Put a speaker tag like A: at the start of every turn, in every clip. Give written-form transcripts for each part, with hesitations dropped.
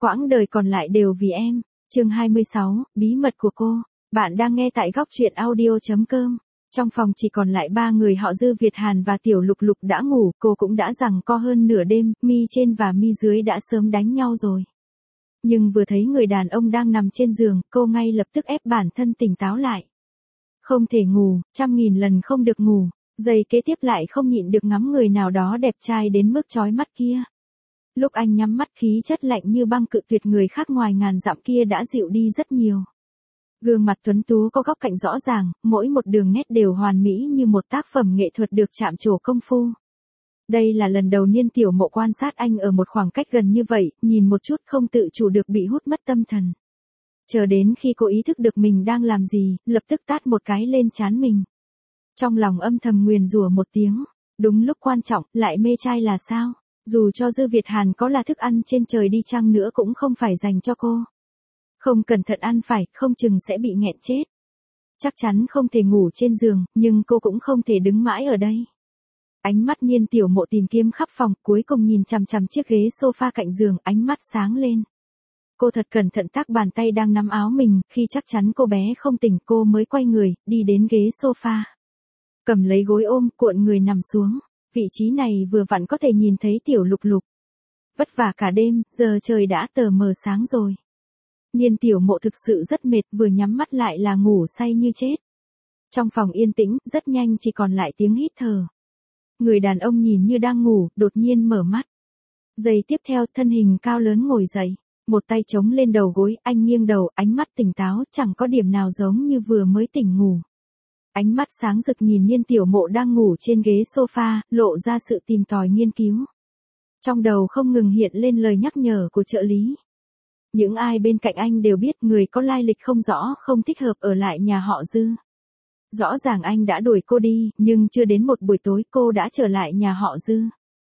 A: quãng đời còn lại đều vì em. Chương 26, bí mật của cô. Bạn đang nghe tại góc truyện audio.com. Trong phòng chỉ còn lại 3 người họ Dư Việt Hàn và Tiểu Lục Lục đã ngủ, cô cũng đã giằng co hơn nửa đêm, mi trên và mi dưới đã sớm đánh nhau rồi. Nhưng vừa thấy người đàn ông đang nằm trên giường, cô ngay lập tức ép bản thân tỉnh táo lại. Không thể ngủ, 100.000 lần không được ngủ, giây kế tiếp lại không nhịn được ngắm người nào đó đẹp trai đến mức chói mắt kia. Lúc anh nhắm mắt khí chất lạnh như băng cự tuyệt người khác ngoài ngàn dặm kia đã dịu đi rất nhiều. Gương mặt tuấn tú có góc cạnh rõ ràng, mỗi một đường nét đều hoàn mỹ như một tác phẩm nghệ thuật được chạm trổ công phu. Đây là lần đầu Niên Tiểu Mộ quan sát anh ở một khoảng cách gần như vậy, nhìn một chút không tự chủ được bị hút mất tâm thần. Chờ đến khi cô ý thức được mình đang làm gì, lập tức tát một cái lên trán mình. Trong lòng âm thầm nguyền rủa một tiếng, đúng lúc quan trọng, lại mê trai là sao? Dù cho Dư Việt Hàn có là thức ăn trên trời đi chăng nữa cũng không phải dành cho cô. Không cẩn thận ăn phải, không chừng sẽ bị nghẹn chết. Chắc chắn không thể ngủ trên giường, nhưng cô cũng không thể đứng mãi ở đây. Ánh mắt Niên Tiểu Mộ tìm kiếm khắp phòng, cuối cùng nhìn chằm chằm chiếc ghế sofa cạnh giường, ánh mắt sáng lên. Cô thật cẩn thận tác bàn tay đang nắm áo mình, khi chắc chắn cô bé không tỉnh cô mới quay người, đi đến ghế sofa. Cầm lấy gối ôm, cuộn người nằm xuống. Vị trí này vừa vặn có thể nhìn thấy Tiểu Lục Lục. Vất vả cả đêm, giờ trời đã tờ mờ sáng rồi. Niên Tiểu Mộ thực sự rất mệt, vừa nhắm mắt lại là ngủ say như chết. Trong phòng yên tĩnh, rất nhanh chỉ còn lại tiếng hít thở. Người đàn ông nhìn như đang ngủ, đột nhiên mở mắt. Giây tiếp theo, thân hình cao lớn ngồi dậy, một tay chống lên đầu gối, anh nghiêng đầu, ánh mắt tỉnh táo, chẳng có điểm nào giống như vừa mới tỉnh ngủ. Ánh mắt sáng rực nhìn Niên Tiểu Mộ đang ngủ trên ghế sofa, lộ ra sự tìm tòi nghiên cứu. Trong đầu không ngừng hiện lên lời nhắc nhở của trợ lý. Những ai bên cạnh anh đều biết người có lai lịch không rõ, không thích hợp ở lại nhà họ Dư. Rõ ràng anh đã đuổi cô đi, nhưng chưa đến một buổi tối cô đã trở lại nhà họ Dư.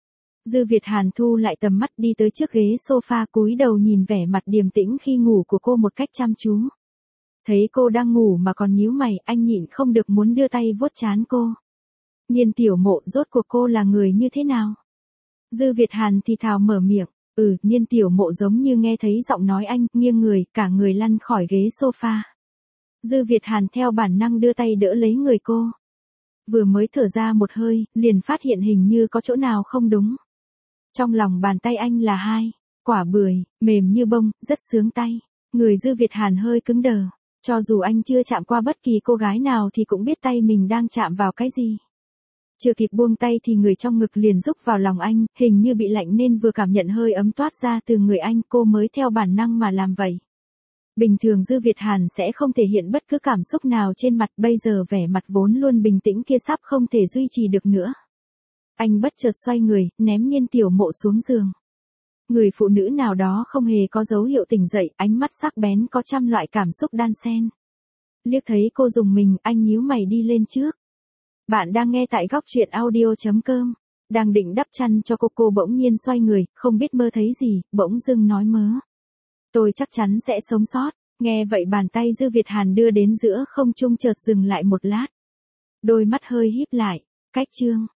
A: Dư Việt Hàn thu lại tầm mắt đi tới trước ghế sofa, cúi đầu nhìn vẻ mặt điềm tĩnh khi ngủ của cô một cách chăm chú. Thấy cô đang ngủ mà còn nhíu mày, anh nhịn không được muốn đưa tay vuốt trán cô. Niên Tiểu Mộ, rốt cuộc cô là người như thế nào? Dư Việt Hàn thì thào mở miệng. Niên Tiểu Mộ giống như nghe thấy giọng nói anh, nghiêng người, cả người lăn khỏi ghế sofa. Dư Việt Hàn theo bản năng đưa tay đỡ lấy người cô. Vừa mới thở ra một hơi, liền phát hiện hình như có chỗ nào không đúng. Trong lòng bàn tay anh là 2 quả bưởi, mềm như bông, rất sướng tay. Người Dư Việt Hàn hơi cứng đờ. Cho dù anh chưa chạm qua bất kỳ cô gái nào thì cũng biết tay mình đang chạm vào cái gì. Chưa kịp buông tay thì người trong ngực liền rúc vào lòng anh, hình như bị lạnh nên vừa cảm nhận hơi ấm toát ra từ người anh, cô mới theo bản năng mà làm vậy. Bình thường Dư Việt Hàn sẽ không thể hiện bất cứ cảm xúc nào trên mặt, bây giờ vẻ mặt vốn luôn bình tĩnh kia sắp không thể duy trì được nữa. Anh bất chợt xoay người, ném Niên Tiểu Mộ xuống giường. Người phụ nữ nào đó không hề có dấu hiệu tỉnh dậy, ánh mắt sắc bén có trăm loại cảm xúc đan xen. Liếc thấy cô dùng mình, anh nhíu mày đi lên trước. Bạn đang nghe tại góc truyện audio.com. Đang định đắp chăn cho cô bỗng nhiên xoay người, không biết mơ thấy gì, bỗng dưng nói mớ. Tôi chắc chắn sẽ sống sót. Nghe vậy bàn tay Dư Việt Hàn đưa đến giữa không trung chợt dừng lại một lát. Đôi mắt hơi híp lại. Cách chương.